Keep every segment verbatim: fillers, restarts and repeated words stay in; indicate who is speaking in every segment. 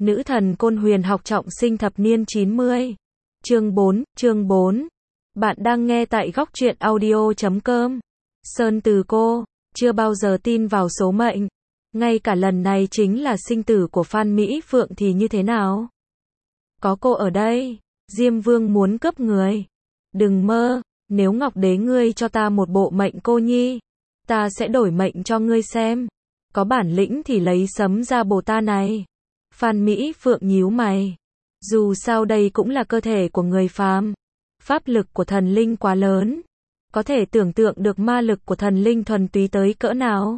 Speaker 1: Nữ thần Côn Huyền học trọng sinh thập niên chín mươi. Chương bốn, chương bốn. Bạn đang nghe tại góc truyện audio chấm com. Sơn Từ cô, chưa bao giờ tin vào số mệnh. Ngay cả lần này chính là sinh tử của Phan Mỹ Phượng thì như thế nào? Có cô ở đây, Diêm Vương muốn cướp người. Đừng mơ, nếu Ngọc Đế ngươi cho ta một bộ mệnh cô nhi, ta sẽ đổi mệnh cho ngươi xem. Có bản lĩnh thì lấy sấm ra bồ ta này. Phan Mỹ Phượng nhíu mày. Dù sao đây cũng là cơ thể của người phàm. Pháp lực của thần linh quá lớn. Có thể tưởng tượng được ma lực của thần linh thuần túy tới cỡ nào.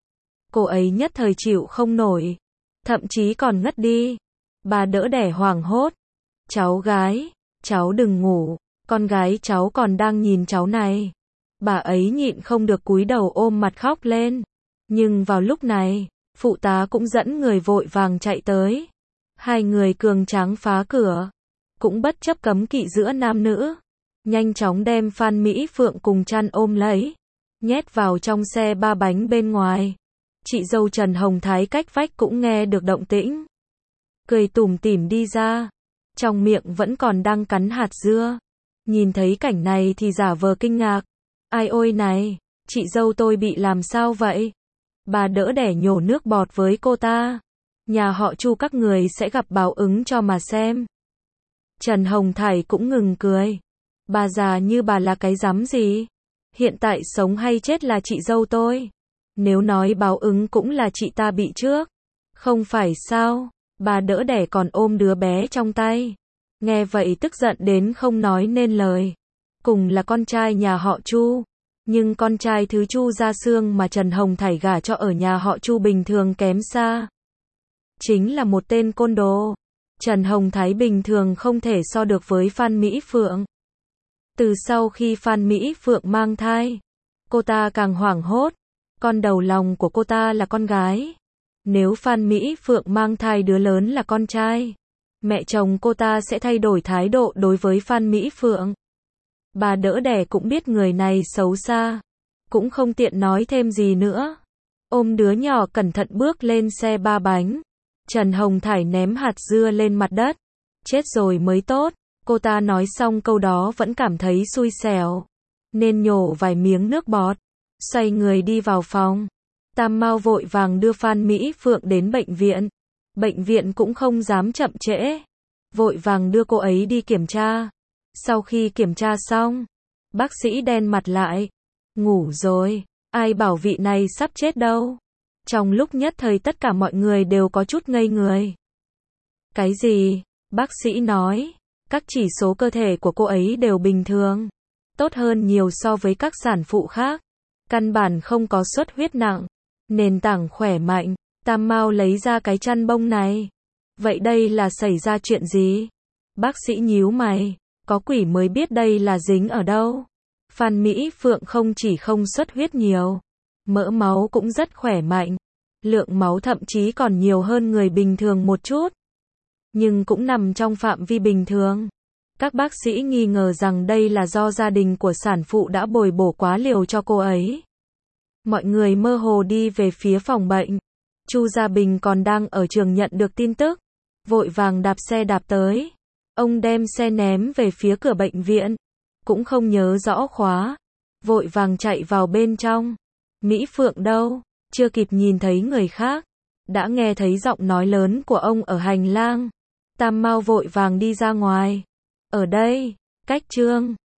Speaker 1: Cô ấy nhất thời chịu không nổi. Thậm chí còn ngất đi. Bà đỡ đẻ hoảng hốt. Cháu gái, cháu đừng ngủ. Con gái cháu còn đang nhìn cháu này. Bà ấy nhịn không được cúi đầu ôm mặt khóc lên. Nhưng vào lúc này, phụ tá cũng dẫn người vội vàng chạy tới. Hai người cường tráng phá cửa, cũng bất chấp cấm kỵ giữa nam nữ, nhanh chóng đem Phan Mỹ Phượng cùng chăn ôm lấy, nhét vào trong xe ba bánh bên ngoài. Chị dâu Trần Hồng Thái cách vách cũng nghe được động tĩnh, cười tủm tỉm đi ra, trong miệng vẫn còn đang cắn hạt dưa. Nhìn thấy cảnh này thì giả vờ kinh ngạc. Ai ôi này, chị dâu tôi bị làm sao vậy? Bà đỡ đẻ nhổ nước bọt với cô ta. Nhà họ Chu các người sẽ gặp báo ứng cho mà xem. Trần Hồng Thải cũng ngừng cười. Bà già như bà là cái dám gì? Hiện tại sống hay chết là chị dâu tôi. Nếu nói báo ứng cũng là chị ta bị trước. Không phải sao? Bà đỡ đẻ còn ôm đứa bé trong tay. Nghe vậy tức giận đến không nói nên lời. Cùng là con trai nhà họ Chu. Nhưng con trai thứ Chu Gia Xương mà Trần Hồng Thải gả cho ở nhà họ Chu bình thường kém xa. Chính là một tên côn đồ. Trần Hồng Thái bình thường không thể so được với Phan Mỹ Phượng. Từ sau khi Phan Mỹ Phượng mang thai, cô ta càng hoảng hốt. Con đầu lòng của cô ta là con gái. Nếu Phan Mỹ Phượng mang thai đứa lớn là con trai, mẹ chồng cô ta sẽ thay đổi thái độ đối với Phan Mỹ Phượng. Bà đỡ đẻ cũng biết người này xấu xa, cũng không tiện nói thêm gì nữa. Ôm đứa nhỏ cẩn thận bước lên xe ba bánh. Trần Hồng Thải ném hạt dưa lên mặt đất. Chết rồi mới tốt. Cô ta nói xong câu đó vẫn cảm thấy xui xẻo, nên nhổ vài miếng nước bọt, xoay người đi vào phòng. Tam Mao vội vàng đưa Phan Mỹ Phượng đến bệnh viện. Bệnh viện cũng không dám chậm trễ, vội vàng đưa cô ấy đi kiểm tra. Sau khi kiểm tra xong, bác sĩ đen mặt lại. Ngủ rồi, ai bảo vị này sắp chết đâu. Trong lúc nhất thời tất cả mọi người đều có chút ngây người. Cái gì? Bác sĩ nói, các chỉ số cơ thể của cô ấy đều bình thường, tốt hơn nhiều so với các sản phụ khác. Căn bản không có xuất huyết nặng, nền tảng khỏe mạnh. Tam Mao lấy ra cái chăn bông này. Vậy đây là xảy ra chuyện gì? Bác sĩ nhíu mày, có quỷ mới biết đây là dính ở đâu. Phan Mỹ Phượng không chỉ không xuất huyết nhiều, mỡ máu cũng rất khỏe mạnh. Lượng máu thậm chí còn nhiều hơn người bình thường một chút. Nhưng cũng nằm trong phạm vi bình thường. Các bác sĩ nghi ngờ rằng đây là do gia đình của sản phụ đã bồi bổ quá liều cho cô ấy. Mọi người mơ hồ đi về phía phòng bệnh. Chu Gia Bình còn đang ở trường nhận được tin tức. Vội vàng đạp xe đạp tới. Ông đem xe ném về phía cửa bệnh viện. Cũng không nhớ rõ khóa. Vội vàng chạy vào bên trong. Mỹ Phượng đâu? Chưa kịp nhìn thấy người khác, đã nghe thấy giọng nói lớn của ông ở hành lang. Tam Mao vội vàng đi ra ngoài. Ở đây, cách Trương